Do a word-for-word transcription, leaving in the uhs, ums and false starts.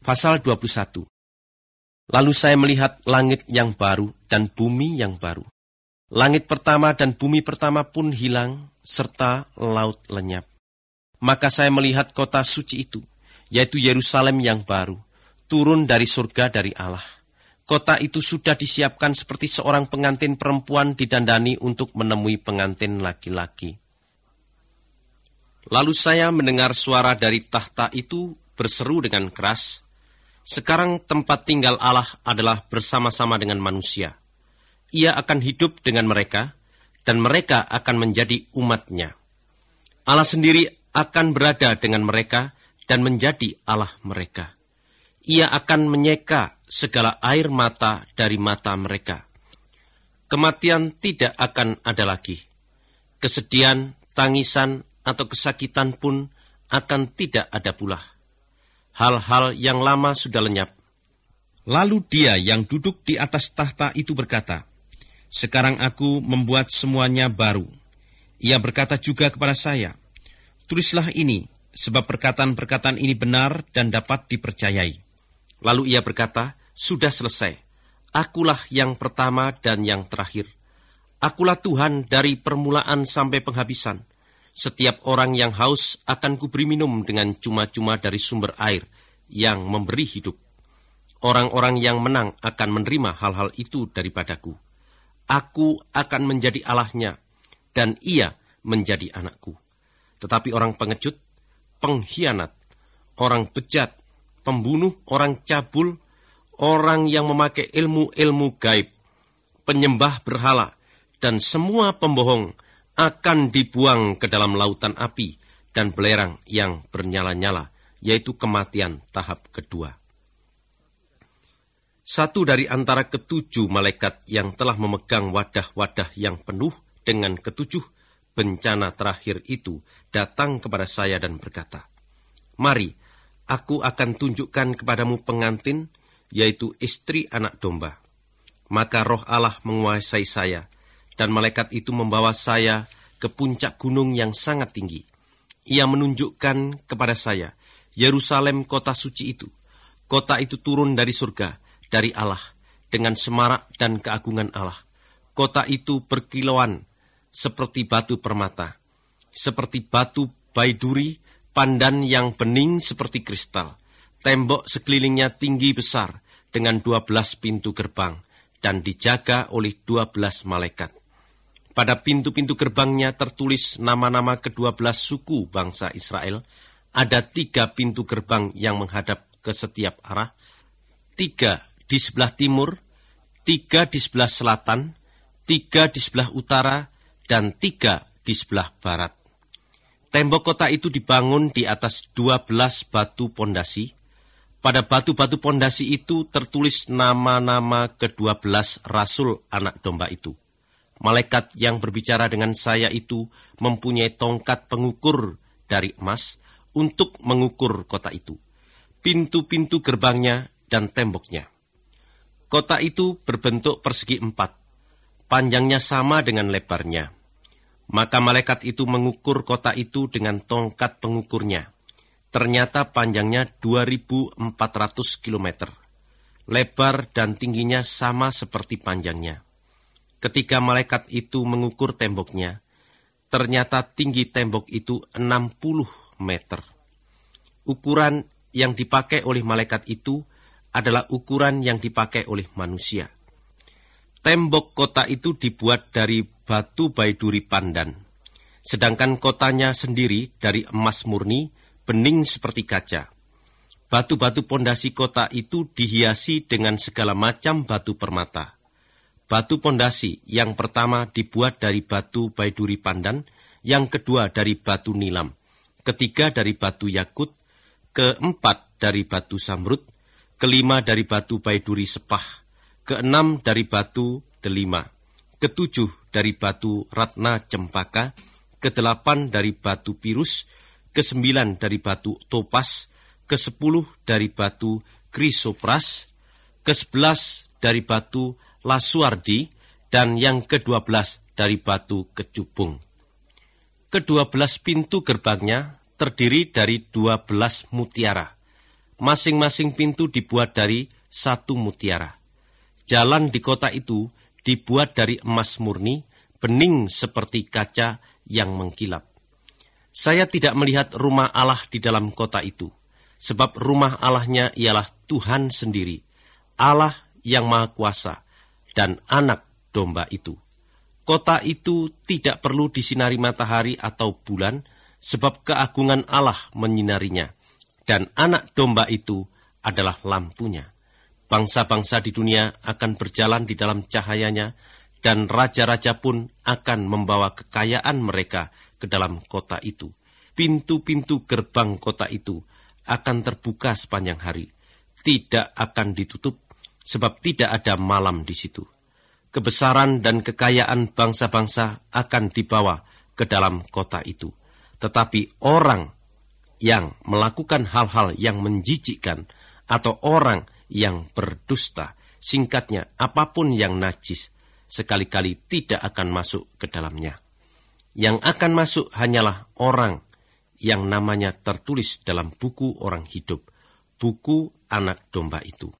Pasal dua puluh satu. Lalu saya melihat langit yang baru dan bumi yang baru. Langit pertama dan bumi pertama pun hilang, serta laut lenyap. Maka saya melihat kota suci itu, yaitu Yerusalem yang baru, turun dari surga dari Allah. Kota itu sudah disiapkan seperti seorang pengantin perempuan didandani untuk menemui pengantin laki-laki. Lalu saya mendengar suara dari tahta itu berseru dengan keras, "Sekarang tempat tinggal Allah adalah bersama-sama dengan manusia. Ia akan hidup dengan mereka, dan mereka akan menjadi umat-Nya. Allah sendiri akan berada dengan mereka dan menjadi Allah mereka. Ia akan menyeka segala air mata dari mata mereka. Kematian tidak akan ada lagi. Kesedihan, tangisan, atau kesakitan pun akan tidak ada pula. Hal-hal yang lama sudah lenyap." Lalu dia yang duduk di atas tahta itu berkata, "Sekarang aku membuat semuanya baru." Ia berkata juga kepada saya, "Tulislah ini, sebab perkataan-perkataan ini benar dan dapat dipercayai." Lalu ia berkata, "Sudah selesai. Akulah yang pertama dan yang terakhir. Akulah Tuhan dari permulaan sampai penghabisan. Setiap orang yang haus akan kuberi minum dengan cuma-cuma dari sumber air yang memberi hidup. Orang-orang yang menang akan menerima hal-hal itu daripadaku. Aku akan menjadi Allahnya, dan ia menjadi anakku. Tetapi orang pengecut, pengkhianat, orang bejat, pembunuh, orang cabul, orang yang memakai ilmu-ilmu gaib, penyembah berhala, dan semua pembohong akan dibuang ke dalam lautan api dan belerang yang bernyala-nyala, yaitu kematian tahap kedua." Satu dari antara ketujuh malaikat yang telah memegang wadah-wadah yang penuh dengan ketujuh bencana terakhir itu datang kepada saya dan berkata, "Mari, aku akan tunjukkan kepadamu pengantin, yaitu istri anak domba." Maka roh Allah menguasai saya, dan malaikat itu membawa saya ke puncak gunung yang sangat tinggi. Ia menunjukkan kepada saya Yerusalem kota suci itu. Kota itu turun dari surga, dari Allah, dengan semarak dan keagungan Allah. Kota itu berkilauan seperti batu permata, seperti batu baiduri, pandan yang bening seperti kristal. Tembok sekelilingnya tinggi besar dengan dua belas pintu gerbang dan dijaga oleh dua belas malaikat. Pada pintu-pintu gerbangnya tertulis nama-nama kedua belas suku bangsa Israel. Ada tiga pintu gerbang yang menghadap ke setiap arah, tiga di sebelah timur, tiga di sebelah selatan, tiga di sebelah utara, dan tiga di sebelah barat. Tembok kota itu dibangun di atas dua belas batu pondasi. Pada batu-batu pondasi itu tertulis nama-nama kedua belas rasul anak domba itu. Malaikat yang berbicara dengan saya itu mempunyai tongkat pengukur dari emas untuk mengukur kota itu, pintu-pintu gerbangnya dan temboknya. Kota itu berbentuk persegi empat, panjangnya sama dengan lebarnya. Maka malaikat itu mengukur kota itu dengan tongkat pengukurnya. Ternyata panjangnya dua ribu empat ratus kilometer, lebar dan tingginya sama seperti panjangnya. Ketika malaikat itu mengukur temboknya, ternyata tinggi tembok itu enam puluh meter. Ukuran yang dipakai oleh malaikat itu adalah ukuran yang dipakai oleh manusia. Tembok kota itu dibuat dari batu baiduri pandan, sedangkan kotanya sendiri dari emas murni, bening seperti kaca. Batu-batu pondasi kota itu dihiasi dengan segala macam batu permata. Batu pondasi yang pertama dibuat dari batu baiduri pandan, yang kedua dari batu nilam, ketiga dari batu yakut, keempat dari batu samrud, kelima dari batu baiduri sepah, keenam dari batu delima, ketujuh dari batu ratna cempaka, kedelapan dari batu pirus, kesembilan dari batu topas, kesepuluh dari batu krisopras, kesebelas dari batu lasuardi, dan yang kedua belas dari batu kecubung. Kedua belas pintu gerbangnya terdiri dari dua belas mutiara. masing-masing pintu dibuat dari satu mutiara. Jalan di kota itu dibuat dari emas murni, bening seperti kaca yang mengkilap. Saya tidak melihat rumah Allah di dalam kota itu, sebab rumah Allahnya ialah Tuhan sendiri, Allah yang Maha Kuasa, dan Anak Domba itu. Kota itu tidak perlu disinari matahari atau bulan, sebab keagungan Allah menyinarinya, dan Anak Domba itu adalah lampunya. Bangsa-bangsa di dunia akan berjalan di dalam cahayanya, dan raja-raja pun akan membawa kekayaan mereka ke dalam kota itu. Pintu-pintu gerbang kota itu akan terbuka sepanjang hari, tidak akan ditutup, sebab tidak ada malam di situ. Kebesaran dan kekayaan bangsa-bangsa akan dibawa ke dalam kota itu. Tetapi orang yang melakukan hal-hal yang menjijikkan atau orang yang berdusta, singkatnya apapun yang najis, sekali-kali tidak akan masuk ke dalamnya. Yang akan masuk hanyalah orang yang namanya tertulis dalam buku orang hidup, buku Anak Domba itu.